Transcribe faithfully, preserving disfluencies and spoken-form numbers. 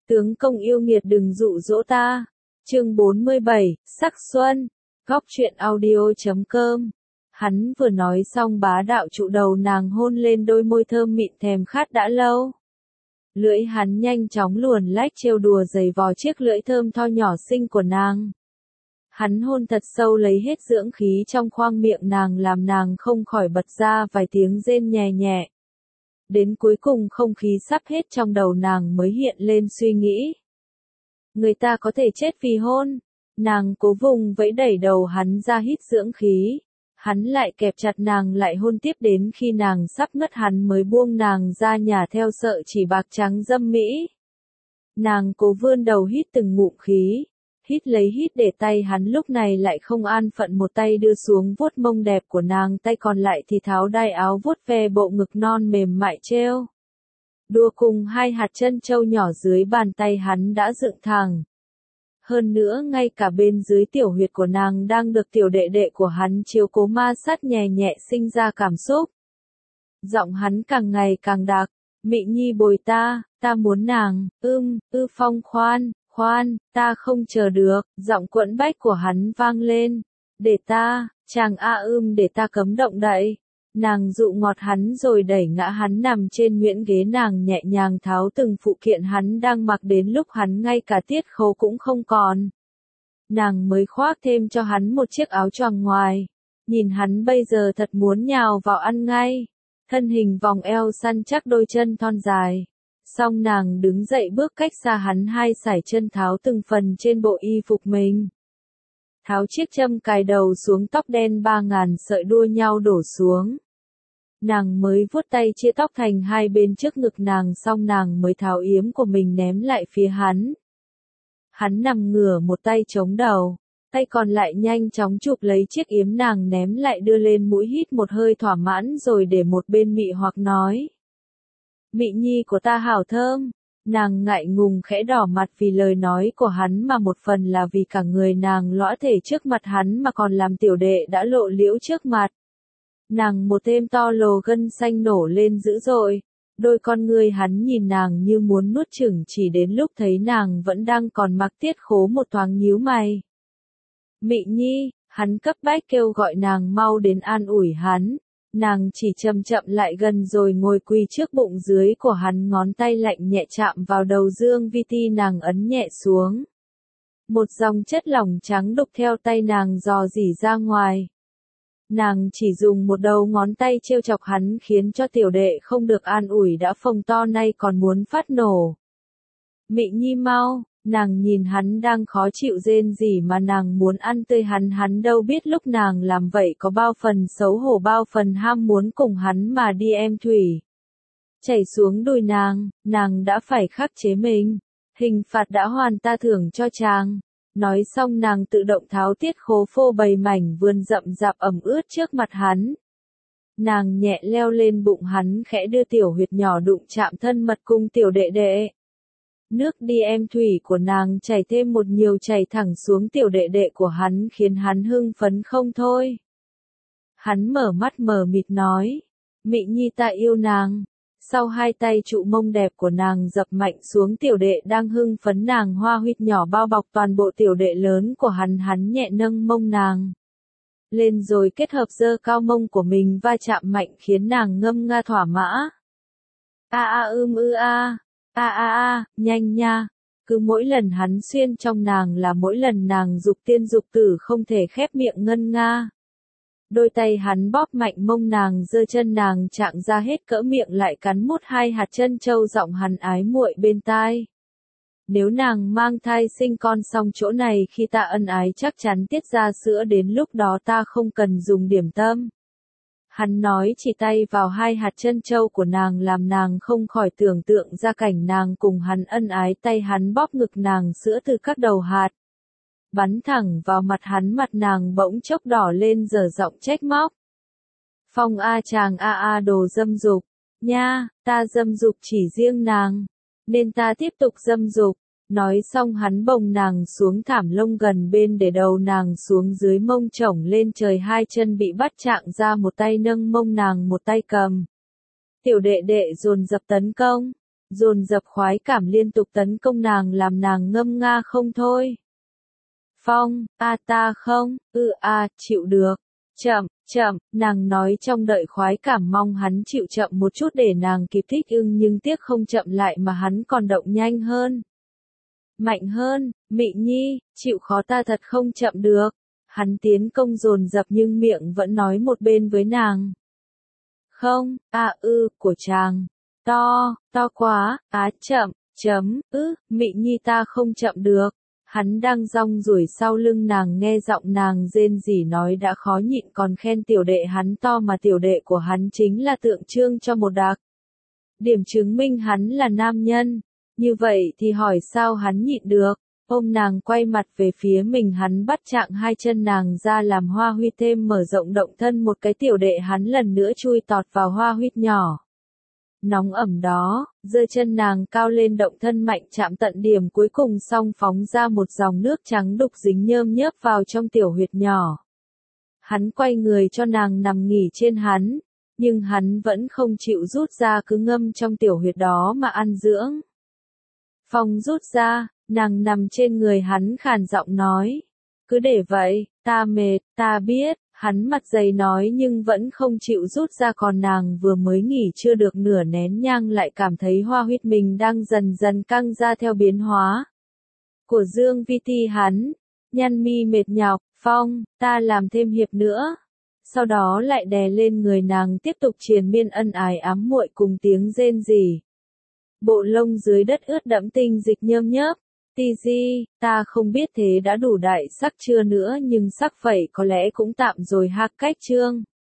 Tướng công yêu nghiệt đừng dụ dỗ ta. Chương bốn mươi bảy, Sắc Xuân. Góc truyện audio chấm com. Hắn vừa nói xong bá đạo trụ đầu nàng hôn lên đôi môi thơm mịn thèm khát đã lâu. Lưỡi hắn nhanh chóng luồn lách trêu đùa giày vò chiếc lưỡi thơm tho nhỏ xinh của nàng. Hắn hôn thật sâu lấy hết dưỡng khí trong khoang miệng nàng làm nàng không khỏi bật ra vài tiếng rên nhẹ nhẹ. Đến cuối cùng không khí sắp hết trong đầu nàng mới hiện lên suy nghĩ. Người ta có thể chết vì hôn. Nàng cố vùng vẫy đẩy đầu hắn ra hít dưỡng khí. Hắn lại kẹp chặt nàng lại hôn tiếp đến khi nàng sắp ngất hắn mới buông nàng ra nhà theo sợ chỉ bạc trắng dâm mỹ. Nàng cố vươn đầu hít từng ngụm khí. Hít lấy hít để tay hắn lúc này lại không an phận một tay đưa xuống vuốt mông đẹp của nàng, tay còn lại thì tháo đai áo vuốt ve bộ ngực non mềm mại treo. Đua cùng hai hạt chân trâu nhỏ dưới bàn tay hắn đã dựng thẳng. Hơn nữa ngay cả bên dưới tiểu huyệt của nàng đang được tiểu đệ đệ của hắn chiếu cố ma sát nhẹ nhẹ sinh ra cảm xúc. Giọng hắn càng ngày càng đặc, Mị Nhi bồi ta, ta muốn nàng, ưm, ư Phong khoan. Khoan, ta không chờ được, giọng quẫn bách của hắn vang lên. Để ta, chàng a ưm để ta cấm động đậy. Nàng dụ ngọt hắn rồi đẩy ngã hắn nằm trên nhuyễn ghế, nàng nhẹ nhàng tháo từng phụ kiện hắn đang mặc đến lúc hắn ngay cả tiết khấu cũng không còn. Nàng mới khoác thêm cho hắn một chiếc áo choàng ngoài. Nhìn hắn bây giờ thật muốn nhào vào ăn ngay. Thân hình vòng eo săn chắc đôi chân thon dài. Xong nàng đứng dậy bước cách xa hắn hai sải chân tháo từng phần trên bộ y phục mình. Tháo chiếc châm cài đầu xuống, tóc đen ba ngàn sợi đua nhau đổ xuống. Nàng mới vuốt tay chia tóc thành hai bên trước ngực nàng, xong nàng mới tháo yếm của mình ném lại phía hắn. Hắn nằm ngửa một tay chống đầu, tay còn lại nhanh chóng chụp lấy chiếc yếm nàng ném lại đưa lên mũi hít một hơi thỏa mãn rồi để một bên mị hoặc nói. Mị Nhi của ta hảo thơm. Nàng ngại ngùng khẽ đỏ mặt vì lời nói của hắn mà một phần là vì cả người nàng lõa thể trước mặt hắn mà còn làm tiểu đệ đã lộ liễu trước mặt. Nàng một thêm to lồ gân xanh nổ lên dữ dội. Đôi con ngươi hắn nhìn nàng như muốn nuốt chửng, chỉ đến lúc thấy nàng vẫn đang còn mặc tiết khố một thoáng nhíu mày. Mị Nhi, hắn cấp bách kêu gọi nàng mau đến an ủi hắn. Nàng chỉ chậm chậm lại gần rồi ngồi quỳ trước bụng dưới của hắn, ngón tay lạnh nhẹ chạm vào đầu dương vi ti nàng ấn nhẹ xuống. Một dòng chất lỏng trắng đục theo tay nàng dò dỉ ra ngoài. Nàng chỉ dùng một đầu ngón tay trêu chọc hắn khiến cho tiểu đệ không được an ủi đã phồng to nay còn muốn phát nổ. Mị Nhi mau. Nàng nhìn hắn đang khó chịu rên rỉ mà nàng muốn ăn tươi hắn, hắn đâu biết lúc nàng làm vậy có bao phần xấu hổ bao phần ham muốn cùng hắn mà đi em thủy. Chảy xuống đùi nàng, nàng đã phải khắc chế mình. Hình phạt đã hoàn ta thưởng cho chàng. Nói xong nàng tự động tháo tiết khố phô bày mảnh vườn rậm rạp ẩm ướt trước mặt hắn. Nàng nhẹ leo lên bụng hắn khẽ đưa tiểu huyệt nhỏ đụng chạm thân mật cùng tiểu đệ đệ. Nước đi em thủy của nàng chảy thêm một nhiều chảy thẳng xuống tiểu đệ đệ của hắn khiến hắn hưng phấn không thôi. Hắn mở mắt mờ mịt nói. Mị Nhi ta yêu nàng. Sau hai tay trụ mông đẹp của nàng dập mạnh xuống tiểu đệ đang hưng phấn, nàng hoa huyết nhỏ bao bọc toàn bộ tiểu đệ lớn của hắn, hắn nhẹ nâng mông nàng lên rồi kết hợp giơ cao mông của mình va chạm mạnh khiến nàng ngâm nga thỏa mã. A a ưm ư a. A a a, nhanh nha. Cứ mỗi lần hắn xuyên trong nàng là mỗi lần nàng dục tiên dục tử không thể khép miệng ngân nga. Đôi tay hắn bóp mạnh mông nàng, giơ chân nàng chạm ra hết cỡ miệng lại cắn mút hai hạt chân trâu, giọng hắn ái muội bên tai. Nếu nàng mang thai sinh con xong chỗ này khi ta ân ái chắc chắn tiết ra sữa, đến lúc đó ta không cần dùng điểm tâm. Hắn nói chỉ tay vào hai hạt chân trâu của nàng làm nàng không khỏi tưởng tượng ra cảnh nàng cùng hắn ân ái, tay hắn bóp ngực nàng, sữa từ các đầu hạt bắn thẳng vào mặt hắn, mặt nàng bỗng chốc đỏ lên dở giọng trách móc. Phong a chàng a a đồ dâm dục, nha, ta dâm dục chỉ riêng nàng, nên ta tiếp tục dâm dục. Nói xong hắn bồng nàng xuống thảm lông gần bên để đầu nàng xuống dưới mông chổng lên trời, hai chân bị bắt chạm ra, một tay nâng mông nàng một tay cầm. Tiểu đệ đệ dồn dập tấn công. dồn dập khoái cảm liên tục tấn công nàng làm nàng ngâm nga không thôi. Phong, a ta không, ư a, chịu được. Chậm, chậm, nàng nói trong đợi khoái cảm mong hắn chịu chậm một chút để nàng kịp thích ưng nhưng tiếc không chậm lại mà hắn còn động nhanh hơn. Mạnh hơn, Mị Nhi, chịu khó ta thật không chậm được. Hắn tiến công dồn dập nhưng miệng vẫn nói một bên với nàng. Không, a ư, của chàng. To, to quá, á chậm, chấm, ư, Mị Nhi ta không chậm được. Hắn đang rong ruổi sau lưng nàng nghe giọng nàng rên rỉ nói đã khó nhịn còn khen tiểu đệ hắn to mà tiểu đệ của hắn chính là tượng trưng cho một đặc. Điểm chứng minh hắn là nam nhân. Như vậy thì hỏi sao hắn nhịn được. Ôm nàng quay mặt về phía mình hắn bắt chạng hai chân nàng ra làm hoa huy thêm mở rộng động thân một cái tiểu đệ hắn lần nữa chui tọt vào hoa huyết nhỏ. Nóng ẩm đó, giơ chân nàng cao lên động thân mạnh chạm tận điểm cuối cùng xong phóng ra một dòng nước trắng đục dính nhơm nhớp vào trong tiểu huyệt nhỏ. Hắn quay người cho nàng nằm nghỉ trên hắn, nhưng hắn vẫn không chịu rút ra cứ ngâm trong tiểu huyệt đó mà ăn dưỡng. Phong rút ra, nàng nằm trên người hắn khàn giọng nói. Cứ để vậy, ta mệt, ta biết. Hắn mặt dày nói nhưng vẫn không chịu rút ra còn nàng vừa mới nghỉ chưa được nửa nén nhang lại cảm thấy hoa huyết mình đang dần dần căng ra theo biến hóa của Dương Vi Ti hắn, nhăn mi mệt nhọc, Phong, ta làm thêm hiệp nữa. Sau đó lại đè lên người nàng tiếp tục triền miên ân ái ám muội cùng tiếng rên rỉ. Bộ lông dưới đất ướt đẫm tinh dịch nhơm nhớp. Ti di, ta không biết thế đã đủ đại sắc chưa nữa nhưng sắc vậy có lẽ cũng tạm rồi ha cách chương.